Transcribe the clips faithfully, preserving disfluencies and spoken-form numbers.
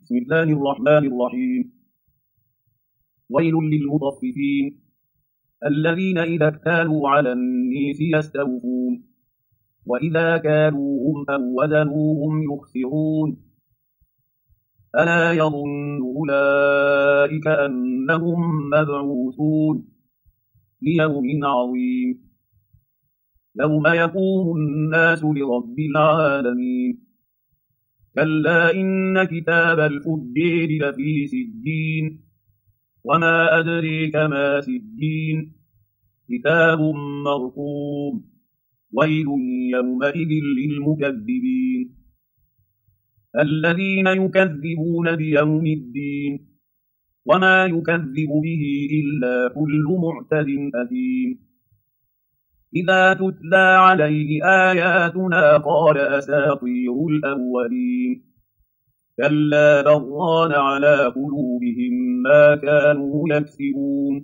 بسم الله الرحمن الرحيم. ويل للمطففين الذين إذا اكتالوا على الناس يستوفون وإذا كالوهم أو وزنوهم يخسرون ألا يظن أولئك أنهم مبعوثون ليوم عظيم يوم يقوم الناس لرب العالمين كلا إن كتاب الفجار لفي سجين وما أدريك ما سجين كتاب مرقوم ويل يومئذ للمكذبين الذين يكذبون بيوم الدين وما يكذب به إلا كل معتد أثيم إذا تتلى عليه آياتنا قال أساطير الأولين كلا بل ران على قلوبهم ما كانوا يكسبون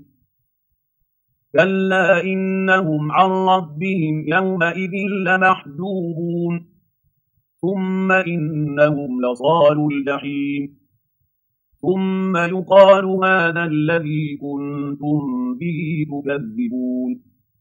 كلا إنهم عن ربهم يومئذ لمحجوبون ثم إنهم لصالوا الجحيم ثم يقال هذا الذي كنتم به تكذبون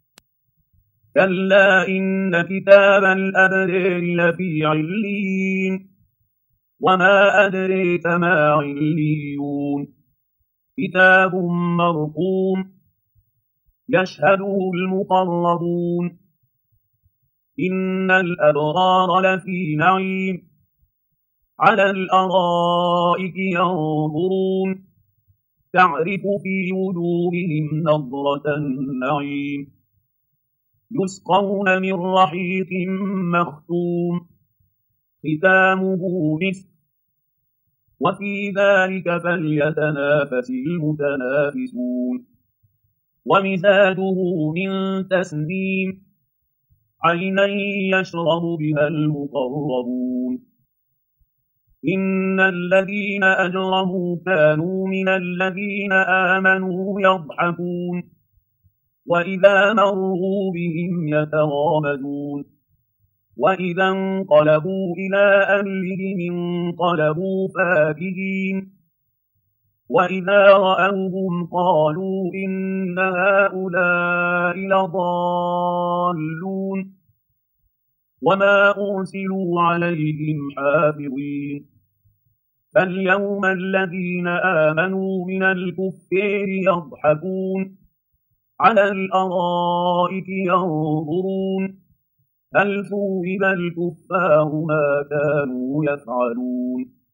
كلا إن كتاب الأبرار لفي عليين وما أدريك ما عليون كتاب مرقوم يشهده المقربون إن الأبرار لفي نعيم على الأرائك ينظرون تعرف في وجوههم نضرة النعيم يسقون من رحيق مختوم ختامه مسك وفي ذلك فليتنافس المتنافسون ومزاجه من تسنيم عينا يشرب بها المقربون إن الذين أجرموا كانوا من الذين آمنوا يضحكون وإذا مروا بهم يتغامزون وإذا انقلبوا إلى أهلهم انقلبوا فاكهين وإذا رأوهم قالوا إن هؤلاء لضالون وما أرسلوا عليهم حافظين فاليوم الذين آمنوا من الكفار يضحكون على الأرائك ينظرون هل ثوب الكفار ما كانوا يفعلون